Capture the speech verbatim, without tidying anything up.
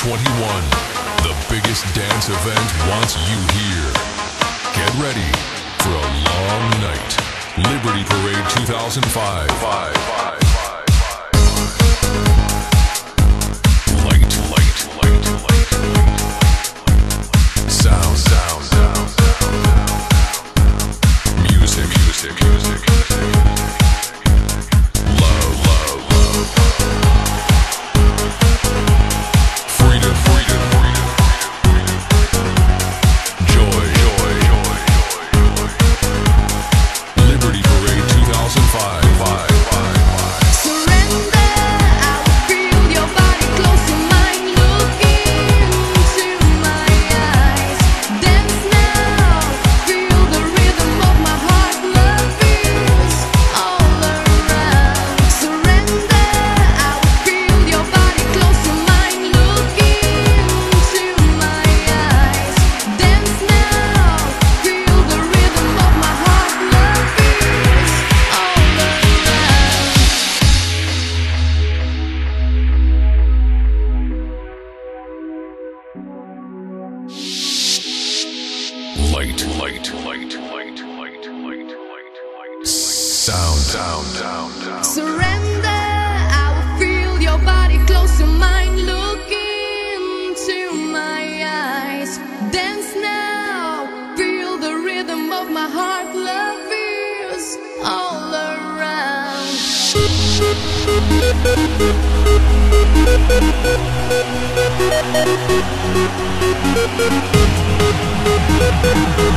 twenty-one. The biggest dance event wants you here. Get ready for a long night. Liberty Parade two thousand five. Five, five, five, five. Light, light, light, light, light. Sound, sound, sound, sound. Music, music, music, music. Love, love, love. Freedom, freedom, freedom. Joy, joy, joy, joy, joy. Liberty Parade two thousand five. Five, five, five. Surrender, I will feel your body close to mine. Look into my eyes. Dance now, feel the rhythm of my heart. Love is all around. Surrender, I will feel your body close to mine. Look into my eyes. Dance now, feel the rhythm of my heart. Love is all around. Light, light, light, light, light, light, light, light. Sound, sound, sound, sound. Surrender, I will feel your body close to mine. Look into my eyes. Dance now, feel the rhythm of my heart. Love is all around. Light,